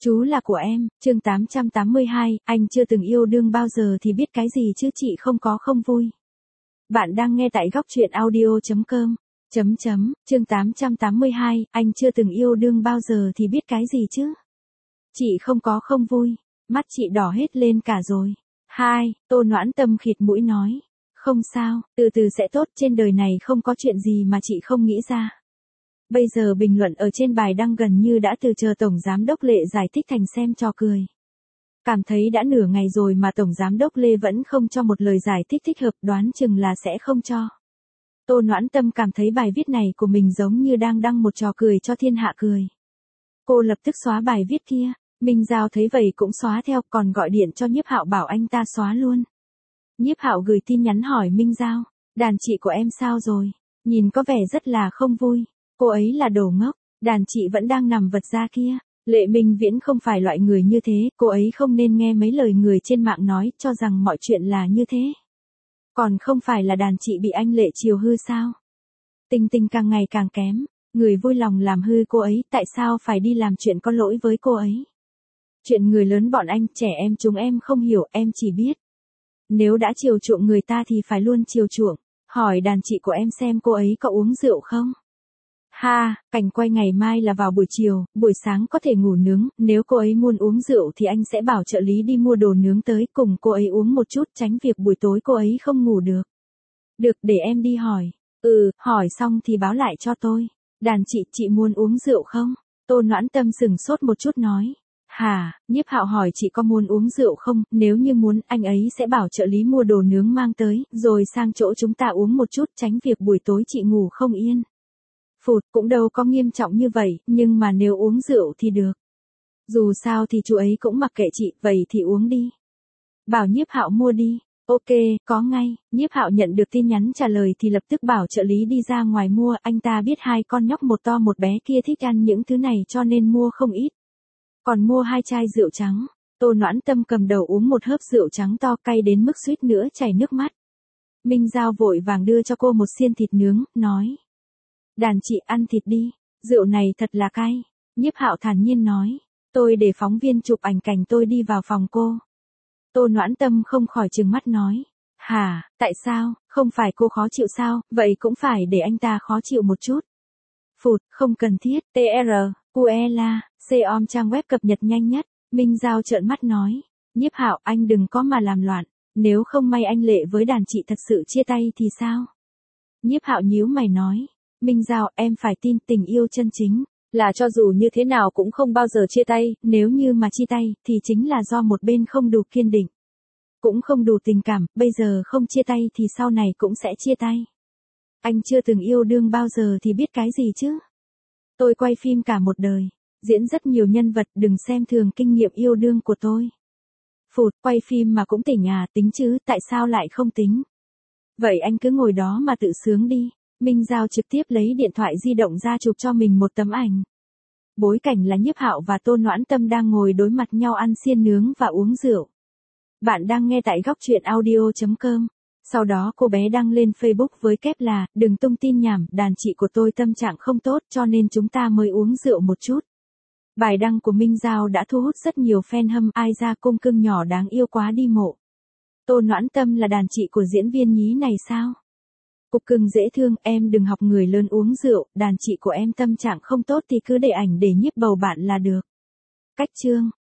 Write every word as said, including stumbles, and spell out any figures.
Chú là của em, chương tám trăm tám mươi hai, anh chưa từng yêu đương bao giờ thì biết cái gì chứ chị không có không vui. Bạn đang nghe tại góc truyện audio.com. Chấm chấm, chương tám trăm tám mươi hai, anh chưa từng yêu đương bao giờ thì biết cái gì chứ. Chị không có không vui, mắt chị đỏ hết lên cả rồi. Hai, Tô Noãn Tâm khịt mũi nói. Không sao, từ từ sẽ tốt, trên đời này không có chuyện gì mà chị không nghĩ ra. Bây giờ bình luận ở trên bài đăng gần như đã từ chờ Tổng Giám đốc Lệ giải thích thành xem trò cười. Cảm thấy đã nửa ngày rồi mà Tổng Giám đốc Lê vẫn không cho một lời giải thích thích hợp, đoán chừng là sẽ không cho. Tô Noãn Tâm cảm thấy bài viết này của mình giống như đang đăng một trò cười cho thiên hạ cười. Cô lập tức xóa bài viết kia, Minh Giao thấy vậy cũng xóa theo, còn gọi điện cho Nhiếp Hạo bảo anh ta xóa luôn. Nhiếp Hạo gửi tin nhắn hỏi Minh Giao, đàn chị của em sao rồi, nhìn có vẻ rất là không vui. Cô ấy là đồ ngốc, đàn chị vẫn đang nằm vật ra kia. Lệ Minh Viễn không phải loại người như thế, cô ấy không nên nghe mấy lời người trên mạng nói cho rằng mọi chuyện là như thế. Còn không phải là đàn chị bị anh Lệ chiều hư sao? Tình tình càng ngày càng kém, người vui lòng làm hư cô ấy, tại sao phải đi làm chuyện có lỗi với cô ấy? Chuyện người lớn bọn anh, trẻ em chúng em không hiểu, em chỉ biết. Nếu đã chiều chuộng người ta thì phải luôn chiều chuộng, hỏi đàn chị của em xem cô ấy có uống rượu không? Ha, cảnh quay ngày mai là vào buổi chiều, buổi sáng có thể ngủ nướng, nếu cô ấy muốn uống rượu thì anh sẽ bảo trợ lý đi mua đồ nướng tới cùng cô ấy uống một chút, tránh việc buổi tối cô ấy không ngủ được. Được, để em đi hỏi. Ừ, hỏi xong thì báo lại cho tôi. Đàn chị, chị muốn uống rượu không? Tô Noãn Tâm sừng sốt một chút nói. Hả, Nhiếp Hạo hỏi chị có muốn uống rượu không, nếu như muốn anh ấy sẽ bảo trợ lý mua đồ nướng mang tới, rồi sang chỗ chúng ta uống một chút, tránh việc buổi tối chị ngủ không yên. Phụt, cũng đâu có nghiêm trọng như vậy, nhưng mà nếu uống rượu thì được. Dù sao thì chú ấy cũng mặc kệ chị, vậy thì uống đi. Bảo Nhiếp Hạo mua đi. Ok, có ngay. Nhiếp Hạo nhận được tin nhắn trả lời thì lập tức bảo trợ lý đi ra ngoài mua, anh ta biết hai con nhóc một to một bé kia thích ăn những thứ này cho nên mua không ít. Còn mua hai chai rượu trắng. Tô Noãn Tâm cầm đầu uống một hớp rượu trắng to cay đến mức suýt nữa chảy nước mắt. Minh Giao vội vàng đưa cho cô một xiên thịt nướng, nói. Đàn chị ăn thịt đi, rượu này thật là cay. Nhiếp Hạo thản nhiên nói, tôi để phóng viên chụp ảnh cảnh tôi đi vào phòng cô. Tô Noãn Tâm không khỏi trừng mắt nói, hả, tại sao, không phải cô khó chịu sao, vậy cũng phải để anh ta khó chịu một chút. Phụt, không cần thiết, tê rờ, u e la, com trang web cập nhật nhanh nhất. Minh Giao trợn mắt nói, Nhiếp Hạo anh đừng có mà làm loạn, nếu không may anh Lệ với đàn chị thật sự chia tay thì sao? Nhiếp Hạo nhíu mày nói. Minh Giao, em phải tin tình yêu chân chính, là cho dù như thế nào cũng không bao giờ chia tay, nếu như mà chia tay, thì chính là do một bên không đủ kiên định. Cũng không đủ tình cảm, bây giờ không chia tay thì sau này cũng sẽ chia tay. Anh chưa từng yêu đương bao giờ thì biết cái gì chứ. Tôi quay phim cả một đời, diễn rất nhiều nhân vật, đừng xem thường kinh nghiệm yêu đương của tôi. Phụt, quay phim mà cũng tỉnh à, tính chứ, tại sao lại không tính? Vậy anh cứ ngồi đó mà tự sướng đi. Minh Giao trực tiếp lấy điện thoại di động ra chụp cho mình một tấm ảnh. Bối cảnh là Nhiếp Hạo và Tô Noãn Tâm đang ngồi đối mặt nhau ăn xiên nướng và uống rượu. Bạn đang nghe tại góc truyện audio.com. Sau đó cô bé đăng lên Facebook với kép là, đừng tung tin nhảm, đàn chị của tôi tâm trạng không tốt cho nên chúng ta mới uống rượu một chút. Bài đăng của Minh Giao đã thu hút rất nhiều fan hâm, ai ra cung cưng nhỏ đáng yêu quá đi mộ. Tô Noãn Tâm là đàn chị của diễn viên nhí này sao? Cục cưng dễ thương, em đừng học người lớn uống rượu, đàn chị của em tâm trạng không tốt thì cứ để ảnh để nhiếp bầu bạn là được. Cách chương.